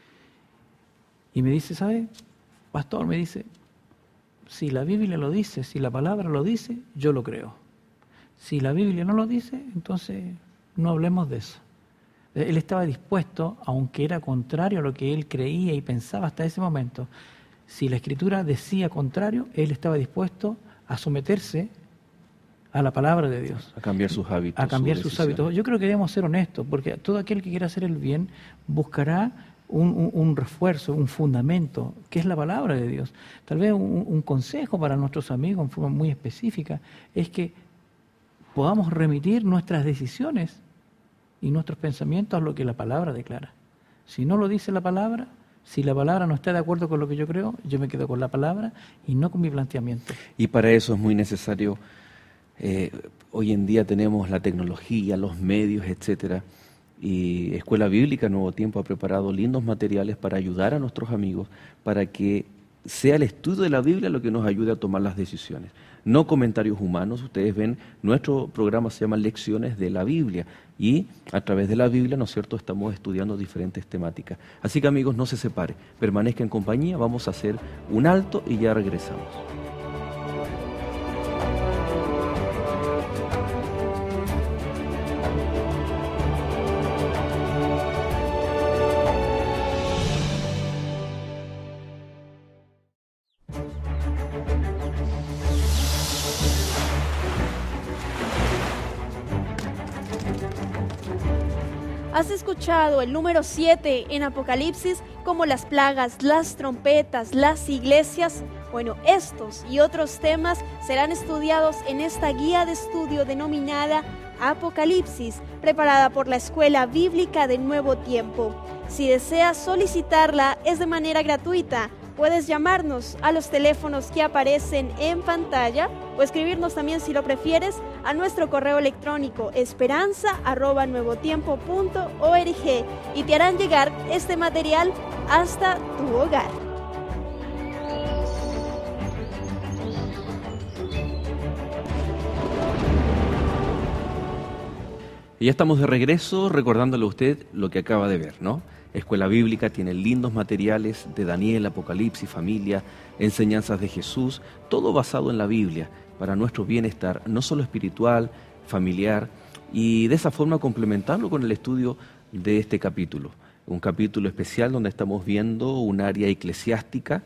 Y me dice, ¿sabe, pastor? Me dice, si la Biblia lo dice, si la palabra lo dice, yo lo creo. Si la Biblia no lo dice, entonces no hablemos de eso. Él estaba dispuesto, aunque era contrario a lo que él creía y pensaba hasta ese momento, si la Escritura decía contrario, él estaba dispuesto a someterse a la palabra de Dios. A cambiar sus hábitos. A cambiar sus sus hábitos. Yo creo que debemos ser honestos, porque todo aquel que quiera hacer el bien buscará un, un, un refuerzo, un fundamento, que es la palabra de Dios. Tal vez un, un consejo para nuestros amigos en forma muy específica es que podamos remitir nuestras decisiones y nuestros pensamientos a lo que la palabra declara. Si no lo dice la palabra, si la palabra no está de acuerdo con lo que yo creo, yo me quedo con la palabra y no con mi planteamiento. Y para eso es muy necesario, eh, hoy en día tenemos la tecnología, los medios, etcétera, y Escuela Bíblica Nuevo Tiempo ha preparado lindos materiales para ayudar a nuestros amigos, para que sea el estudio de la Biblia lo que nos ayude a tomar las decisiones. No comentarios humanos. Ustedes ven, nuestro programa se llama Lecciones de la Biblia y a través de la Biblia, ¿no es cierto?, estamos estudiando diferentes temáticas. Así que amigos, no se separe, permanezca en compañía, vamos a hacer un alto y ya regresamos. ¿Has escuchado el número siete en Apocalipsis como las plagas, las trompetas, las iglesias? Bueno, estos y otros temas serán estudiados en esta guía de estudio denominada Apocalipsis, preparada por la Escuela Bíblica de Nuevo Tiempo. Si deseas solicitarla, es de manera gratuita. Puedes llamarnos a los teléfonos que aparecen en pantalla o escribirnos también, si lo prefieres, a nuestro correo electrónico esperanza arroba nuevotiempo punto org y te harán llegar este material hasta tu hogar. Y ya estamos de regreso recordándole a usted lo que acaba de ver, ¿no? Escuela Bíblica tiene lindos materiales de Daniel, Apocalipsis, familia, enseñanzas de Jesús, todo basado en la Biblia para nuestro bienestar, no solo espiritual, familiar, y de esa forma complementarlo con el estudio de este capítulo. Un capítulo especial donde estamos viendo un área eclesiástica,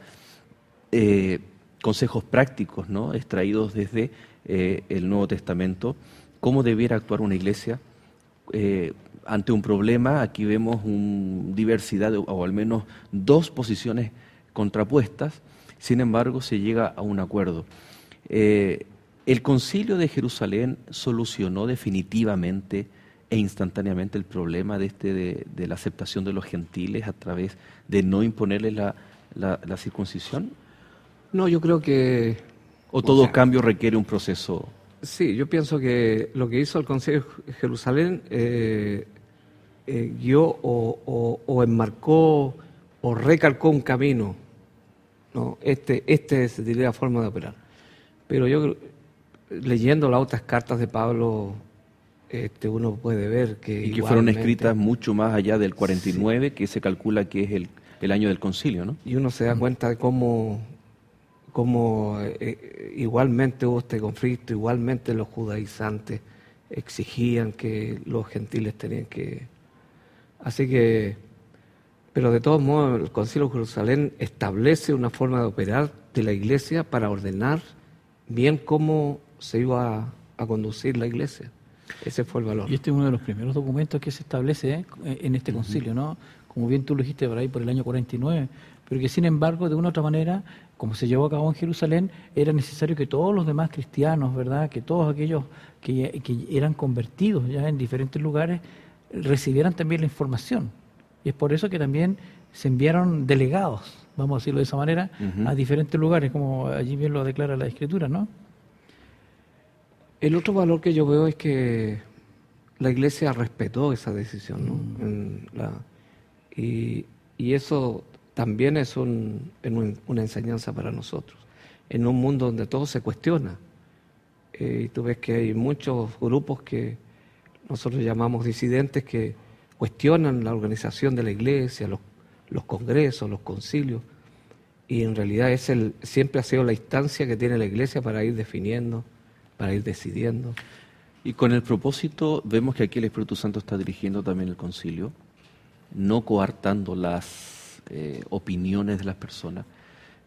eh, consejos prácticos, ¿no?, extraídos desde eh, el Nuevo Testamento, cómo debiera actuar una iglesia eh, ante un problema. Aquí vemos una diversidad, de, o al menos dos posiciones contrapuestas, sin embargo se llega a un acuerdo. Eh, el Concilio de Jerusalén solucionó definitivamente e instantáneamente el problema de, este, de, de la aceptación de los gentiles a través de no imponerles la, la, la circuncisión. No, yo creo que... ¿O todo o sea, cambio requiere un proceso? Sí, yo pienso que lo que hizo el Concilio de Jerusalén eh, eh, guió o, o, o enmarcó o recalcó un camino, ¿no? Este, este sería la forma de operar. Pero yo, leyendo las otras cartas de Pablo, este, uno puede ver que... Y que fueron escritas mucho más allá del cuarenta y nueve, sí, que se calcula que es el, el año del concilio, ¿no? Y uno se da cuenta de cómo... como eh, igualmente hubo este conflicto, igualmente los judaizantes exigían que los gentiles tenían que... Así que, pero de todos modos el Concilio de Jerusalén establece una forma de operar de la iglesia para ordenar bien cómo se iba a, a conducir la iglesia. Ese fue el valor. Y este es uno de los primeros documentos que se establece ¿eh? en este concilio, ¿no? Como bien tú lo dijiste por ahí, por el año cuarenta y nueve, pero que sin embargo, de una u otra manera, como se llevó a cabo en Jerusalén, era necesario que todos los demás cristianos, ¿verdad?, que todos aquellos que, que eran convertidos ya en diferentes lugares, recibieran también la información. Y es por eso que también se enviaron delegados, vamos a decirlo de esa manera, uh-huh. a diferentes lugares, como allí bien lo declara la Escritura, ¿no? El otro valor que yo veo es que la Iglesia respetó esa decisión, ¿no? Mm. En la, y, y eso también es un, un, una enseñanza para nosotros, en un mundo donde todo se cuestiona. Eh, y tú ves que hay muchos grupos que nosotros llamamos disidentes que cuestionan la organización de la Iglesia, los, los congresos, los concilios, y en realidad es el, siempre ha sido la instancia que tiene la Iglesia para ir definiendo, para ir decidiendo. Y con el propósito, vemos que aquí el Espíritu Santo está dirigiendo también el concilio, no coartando las eh, opiniones de las personas,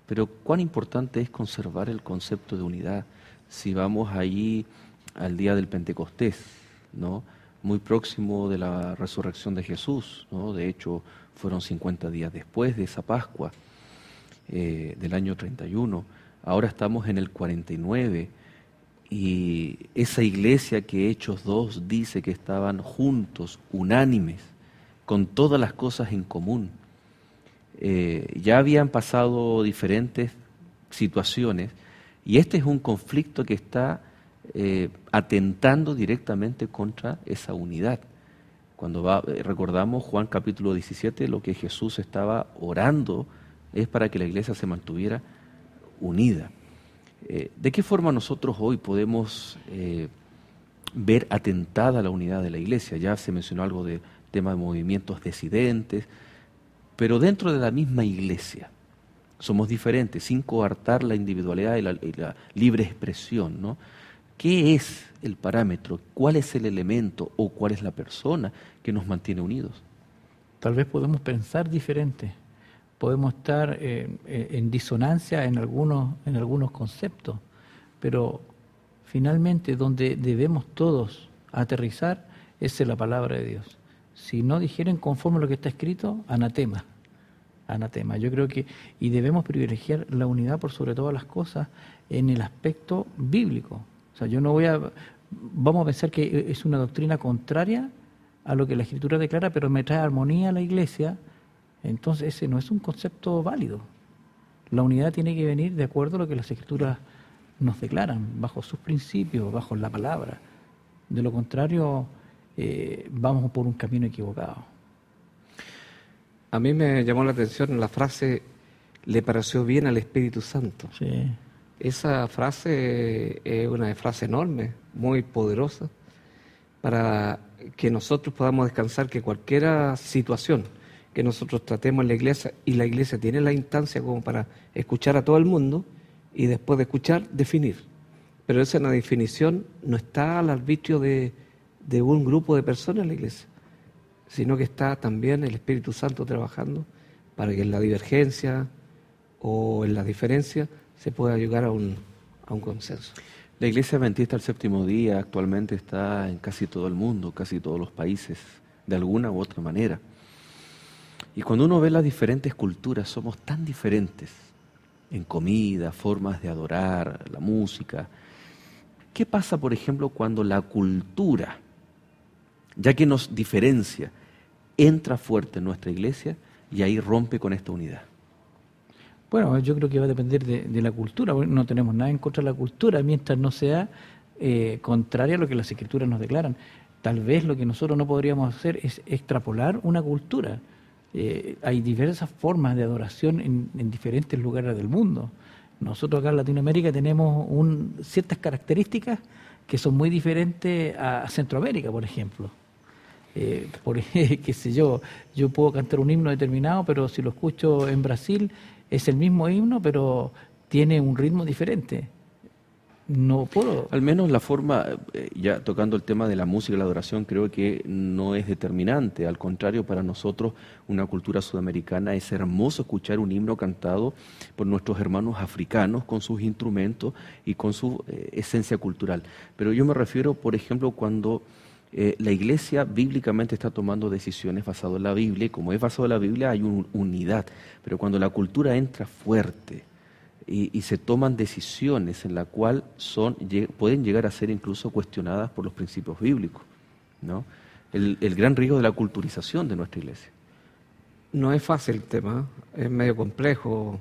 Pero cuán importante es conservar el concepto de unidad. Si vamos ahí al día del Pentecostés, ¿no?, muy próximo de la resurrección de Jesús, ¿no? De hecho, fueron cincuenta días después de esa Pascua eh, del año treinta y uno. Ahora estamos en el cuarenta y nueve, y esa iglesia que Hechos dos dice que estaban juntos, unánimes, con todas las cosas en común. Eh, ya habían pasado diferentes situaciones, y este es un conflicto que está eh, atentando directamente contra esa unidad. Cuando va, eh, recordamos Juan capítulo diecisiete, lo que Jesús estaba orando es para que la iglesia se mantuviera unida. Eh, ¿De qué forma nosotros hoy podemos eh, ver atentada la unidad de la iglesia? Ya se mencionó algo de tema de movimientos disidentes, pero dentro de la misma iglesia somos diferentes, sin coartar la individualidad y la, y la libre expresión, ¿no? ¿Qué es el parámetro? ¿Cuál es el elemento o cuál es la persona que nos mantiene unidos? Tal vez podemos pensar diferente, podemos estar eh, en disonancia en algunos, en algunos conceptos, pero finalmente donde debemos todos aterrizar es en la palabra de Dios. Si no dijeren conforme a lo que está escrito, anatema, anatema. Yo creo que, y debemos privilegiar la unidad por sobre todas las cosas en el aspecto bíblico. O sea, yo no voy a, vamos a pensar que es una doctrina contraria a lo que la Escritura declara, pero me trae armonía a la iglesia, entonces ese no es un concepto válido. La unidad tiene que venir de acuerdo a lo que las Escrituras nos declaran, bajo sus principios, bajo la palabra. De lo contrario, eh, vamos por un camino equivocado. A mí me llamó la atención la frase, le pareció bien al Espíritu Santo. Sí. Esa frase es una frase enorme, muy poderosa, para que nosotros podamos descansar que cualquier situación que nosotros tratemos en la iglesia, y la iglesia tiene la instancia como para escuchar a todo el mundo y después de escuchar, definir. Pero esa definición no está al arbitrio de, de un grupo de personas en la iglesia, sino que está también el Espíritu Santo trabajando para que en la divergencia o en la diferencia se pueda llegar a un, a un consenso. La Iglesia Adventista del Séptimo Día actualmente está en casi todo el mundo, casi todos los países, de alguna u otra manera. Y cuando uno ve las diferentes culturas, somos tan diferentes en comida, formas de adorar, la música. ¿Qué pasa, por ejemplo, cuando la cultura, ya que nos diferencia, entra fuerte en nuestra iglesia y ahí rompe con esta unidad? Bueno, yo creo que va a depender de, de la cultura. No tenemos nada en contra de la cultura mientras no sea eh, contraria a lo que las Escrituras nos declaran. Tal vez lo que nosotros no podríamos hacer es extrapolar una cultura. Eh, hay diversas formas de adoración en, en diferentes lugares del mundo. Nosotros acá en Latinoamérica tenemos un, ciertas características que son muy diferentes a Centroamérica, por ejemplo. Eh, por, qué sé yo, yo puedo cantar un himno determinado, pero si lo escucho en Brasil es el mismo himno, pero tiene un ritmo diferente. No puedo... Al menos la forma, eh, ya tocando el tema de la música y la adoración, creo que no es determinante. Al contrario, para nosotros, una cultura sudamericana, es hermoso escuchar un himno cantado por nuestros hermanos africanos con sus instrumentos y con su eh, esencia cultural. Pero yo me refiero, por ejemplo, cuando eh, la iglesia bíblicamente está tomando decisiones basadas en la Biblia, y como es basado en la Biblia hay un, unidad. Pero cuando la cultura entra fuerte, Y, y se toman decisiones en la cual son, pueden llegar a ser incluso cuestionadas por los principios bíblicos, ¿no? El, el gran riesgo de la culturización de nuestra iglesia. No es fácil el tema, es medio complejo.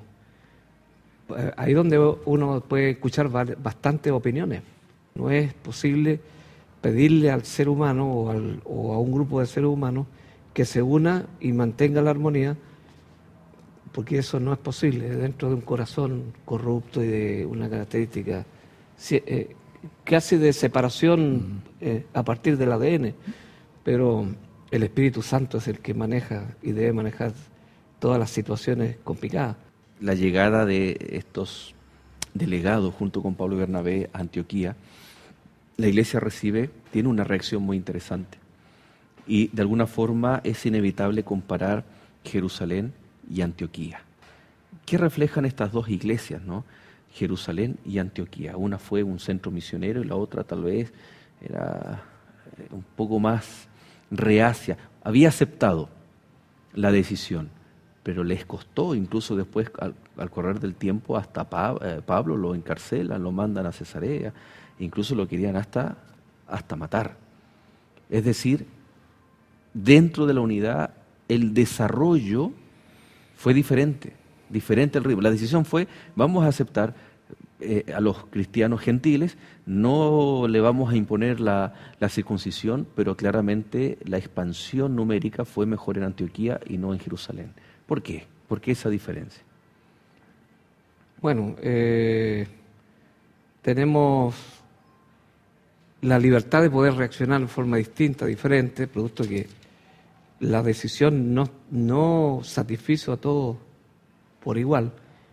Ahí donde uno puede escuchar bastantes opiniones. No es posible pedirle al ser humano o, al, o a un grupo de seres humanos que se una y mantenga la armonía, porque eso no es posible dentro de un corazón corrupto y de una característica eh, casi de separación eh, a partir del A D N, pero el Espíritu Santo es el que maneja y debe manejar todas las situaciones complicadas. La llegada de estos delegados junto con Pablo y Bernabé a Antioquía, la iglesia recibe, tiene una reacción muy interesante, y de alguna forma es inevitable comparar Jerusalén y Antioquía. ¿qué reflejan estas dos iglesias, ¿no? Jerusalén y Antioquía? Una fue un centro misionero y la otra tal vez era un poco más reacia. Había aceptado la decisión, pero les costó, incluso después, al, al correr del tiempo, hasta Pa- eh, Pablo lo encarcelan, lo mandan a Cesarea, incluso lo querían hasta, hasta matar. Es decir, dentro de la unidad, el desarrollo fue diferente, diferente al ritmo. La decisión fue, vamos a aceptar eh, a los cristianos gentiles, no le vamos a imponer la, la circuncisión, pero claramente la expansión numérica fue mejor en Antioquía y no en Jerusalén. ¿Por qué? ¿Por qué esa diferencia? Bueno, eh, tenemos la libertad de poder reaccionar de forma distinta, diferente, producto de que la decisión no, no satisfizo a todos por igual,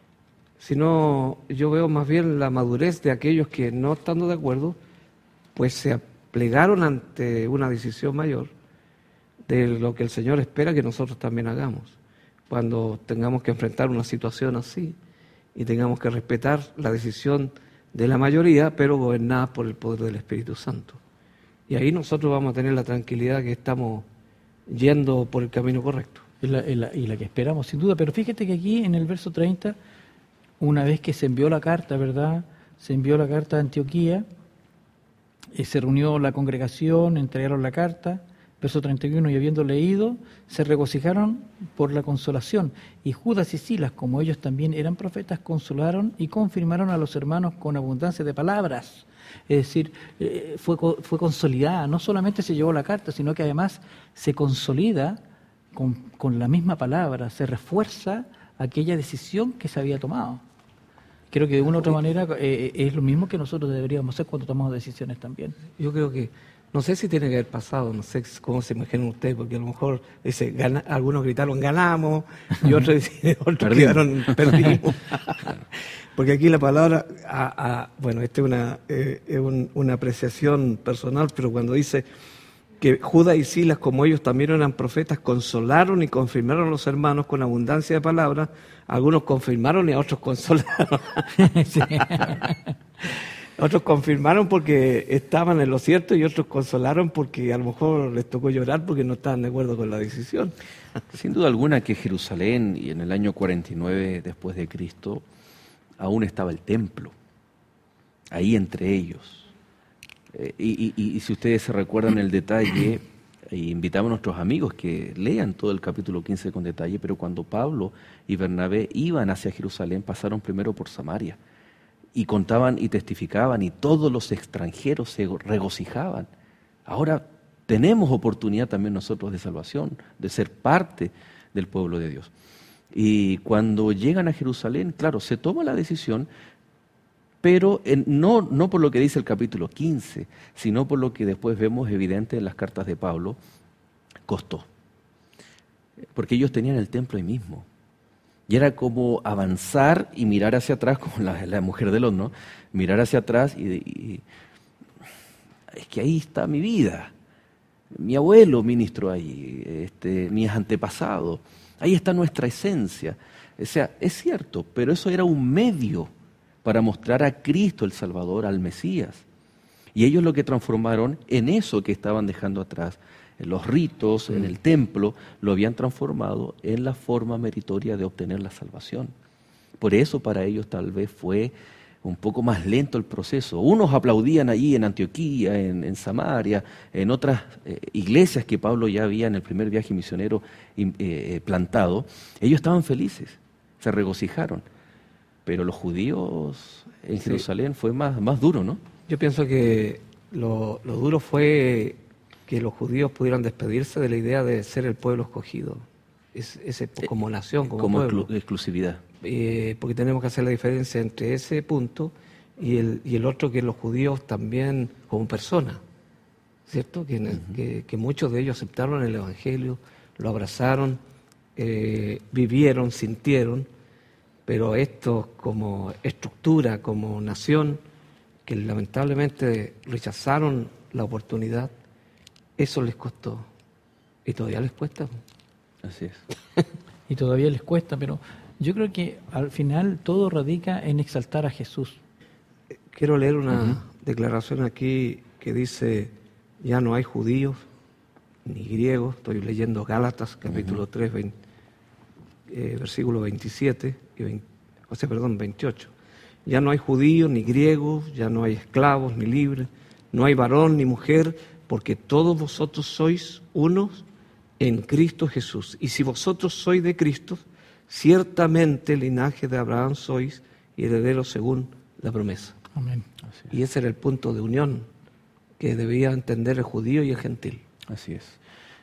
sino yo veo más bien la madurez de aquellos que, no estando de acuerdo, pues se plegaron ante una decisión mayor de lo que el Señor espera que nosotros también hagamos cuando tengamos que enfrentar una situación así y tengamos que respetar la decisión de la mayoría, pero gobernada por el poder del Espíritu Santo. Y ahí nosotros vamos a tener la tranquilidad que estamos yendo por el camino correcto. Y la, y la, y la que esperamos, sin duda. Pero fíjate que aquí en el verso treinta, una vez que se envió la carta, ¿verdad? Se envió la carta a Antioquía, eh, se reunió la congregación, entregaron la carta, verso treinta y uno, y habiendo leído, se regocijaron por la consolación. Y Judas y Silas, como ellos también eran profetas, consolaron y confirmaron a los hermanos con abundancia de palabras. Es decir, eh, fue, fue consolidada, no solamente se llevó la carta, sino que además se consolida con, con la misma palabra, se refuerza aquella decisión que se había tomado. Creo que de una u otra manera eh, es lo mismo que nosotros deberíamos hacer cuando tomamos decisiones también. Yo creo que, no sé si tiene que haber pasado, no sé cómo se imaginan ustedes, porque a lo mejor dice, gana, algunos gritaron ganamos y otros, dicen, otros quedaron perdimos. Porque aquí la palabra, a, a, bueno, esta es una, eh, es un, una apreciación personal, pero cuando dice que Judas y Silas, como ellos también eran profetas, consolaron y confirmaron a los hermanos con abundancia de palabras, algunos confirmaron y a otros consolaron. Sí. Otros confirmaron porque estaban en lo cierto y otros consolaron porque a lo mejor les tocó llorar porque no estaban de acuerdo con la decisión. Sin duda alguna que Jerusalén, y en el año cuarenta y nueve después de Cristo, aún estaba el templo, ahí entre ellos. Eh, y, y, y si ustedes se recuerdan el detalle, eh, invitamos a nuestros amigos que lean todo el capítulo quince con detalle, pero cuando Pablo y Bernabé iban hacia Jerusalén, pasaron primero por Samaria, y contaban y testificaban, y todos los extranjeros se regocijaban. Ahora tenemos oportunidad también nosotros de salvación, de ser parte del pueblo de Dios. Y cuando llegan a Jerusalén, claro, se toma la decisión, pero en, no, no por lo que dice el capítulo quince, sino por lo que después vemos evidente en las cartas de Pablo, costó. Porque ellos tenían el templo ahí mismo. Y era como avanzar y mirar hacia atrás, como la, la mujer de Lot, ¿no? Mirar hacia atrás y, y es que ahí está mi vida. Mi abuelo ministró ahí, este, mis antepasados. Ahí está nuestra esencia. O sea, es cierto, pero eso era un medio para mostrar a Cristo el Salvador, al Mesías. Y ellos lo que transformaron en eso que estaban dejando atrás, en los ritos, en el templo, lo habían transformado en la forma meritoria de obtener la salvación. Por eso para ellos tal vez fue un poco más lento el proceso. Unos aplaudían allí en Antioquía, en, en Samaria, en otras eh, iglesias que Pablo ya había en el primer viaje misionero eh, plantado. Ellos estaban felices, se regocijaron. Pero los judíos en sí. Jerusalén fue más, más duro, ¿no? Yo pienso que lo, lo duro fue que los judíos pudieran despedirse de la idea de ser el pueblo escogido, es, ese, como nación, como, como pueblo. Exclu- exclusividad. Eh, porque tenemos que hacer la diferencia entre ese punto y el, y el otro, que los judíos también como personas, ¿cierto? Que, uh-huh. que, que muchos de ellos aceptaron el Evangelio, lo abrazaron, eh, vivieron, sintieron, pero estos como estructura, como nación, que lamentablemente rechazaron la oportunidad, eso les costó. Y todavía les cuesta. Así es. Y todavía les cuesta, pero Yo creo que al final todo radica en exaltar a Jesús. Quiero leer una Uh-huh. declaración aquí que dice, ya no hay judíos ni griegos. Estoy leyendo Gálatas, capítulo tres, veinte, eh, versículo veintisiete, y veinte, o sea, perdón, veintiocho. Ya no hay judíos ni griegos, ya no hay esclavos ni libres, no hay varón ni mujer, porque todos vosotros sois unos en Cristo Jesús. Y si vosotros sois de Cristo, ciertamente linaje de Abraham sois y herederos según la promesa. Amén. Y ese era el punto de unión que debía entender el judío y el gentil. Así es.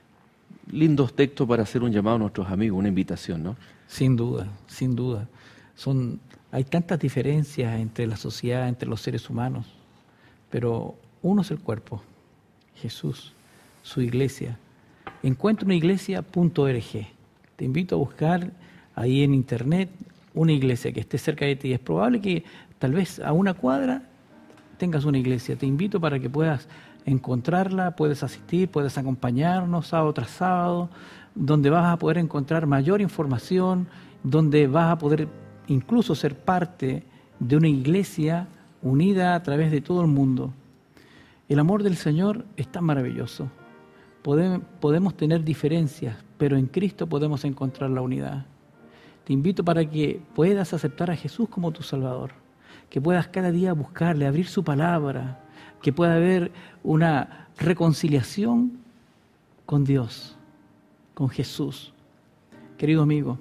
Lindos textos para hacer un llamado a nuestros amigos, una invitación, ¿no? Sin duda, sin duda. Son, hay tantas diferencias entre la sociedad, entre los seres humanos, pero uno es el cuerpo, Jesús, su iglesia. Encuentra una iglesia punto org. Te invito a buscar ahí en internet una iglesia que esté cerca de ti. Es probable que tal vez a una cuadra tengas una iglesia. Te invito para que puedas encontrarla, puedes asistir, puedes acompañarnos sábado tras sábado, donde vas a poder encontrar mayor información, donde vas a poder incluso ser parte de una iglesia unida a través de todo el mundo. El amor del Señor es tan maravilloso. Podemos, podemos tener diferencias, pero en Cristo podemos encontrar la unidad. Te invito para que puedas aceptar a Jesús como tu Salvador, que puedas cada día buscarle, abrir su palabra, que pueda haber una reconciliación con Dios, con Jesús. Querido amigo,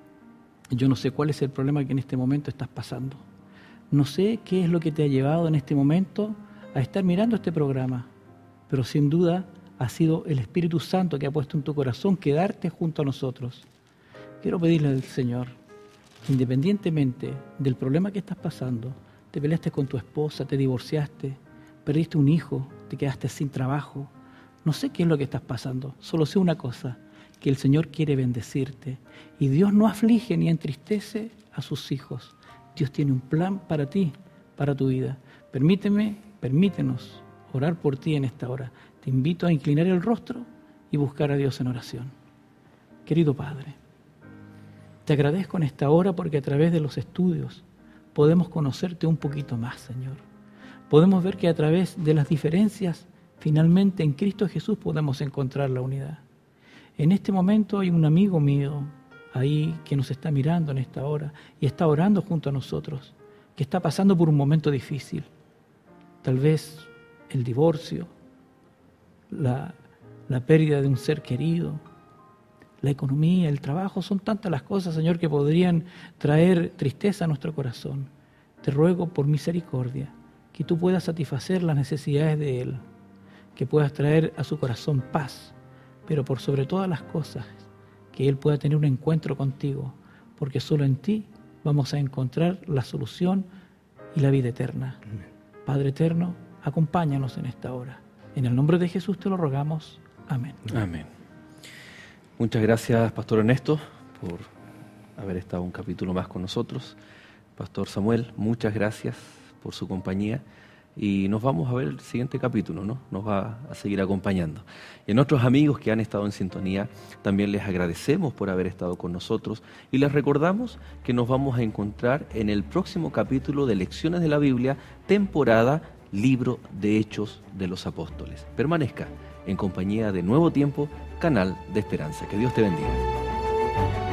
yo no sé cuál es el problema que en este momento estás pasando. No sé qué es lo que te ha llevado en este momento a estar mirando este programa, pero sin duda ha sido el Espíritu Santo que ha puesto en tu corazón quedarte junto a nosotros. Quiero pedirle al Señor, independientemente del problema que estás pasando, te peleaste con tu esposa, te divorciaste, perdiste un hijo, te quedaste sin trabajo, no sé qué es lo que estás pasando, solo sé una cosa, que el Señor quiere bendecirte y Dios no aflige ni entristece a sus hijos. Dios tiene un plan para ti, para tu vida. Permíteme, permítenos orar por ti en esta hora. Te invito a inclinar el rostro y buscar a Dios en oración. Querido Padre, te agradezco en esta hora porque a través de los estudios podemos conocerte un poquito más, Señor. Podemos ver que a través de las diferencias, finalmente en Cristo Jesús podemos encontrar la unidad. En este momento hay un amigo mío ahí que nos está mirando en esta hora y está orando junto a nosotros, que está pasando por un momento difícil. Tal vez el divorcio, la, la pérdida de un ser querido, la economía, el trabajo, son tantas las cosas, Señor, que podrían traer tristeza a nuestro corazón. Te ruego por misericordia que tú puedas satisfacer las necesidades de Él, que puedas traer a su corazón paz, pero por sobre todas las cosas, que Él pueda tener un encuentro contigo, porque solo en ti vamos a encontrar la solución y la vida eterna. Amén. Padre eterno, acompáñanos en esta hora. En el nombre de Jesús te lo rogamos. Amén. Amén. Muchas gracias, Pastor Ernesto, por haber estado un capítulo más con nosotros. Pastor Samuel, muchas gracias por su compañía. Y nos vamos a ver el siguiente capítulo, ¿no? Nos va a seguir acompañando. Y a nuestros amigos que han estado en sintonía, también les agradecemos por haber estado con nosotros y les recordamos que nos vamos a encontrar en el próximo capítulo de Lecciones de la Biblia, temporada Libro de Hechos de los Apóstoles. Permanezca en compañía de Nuevo Tiempo, canal de esperanza. Que Dios te bendiga.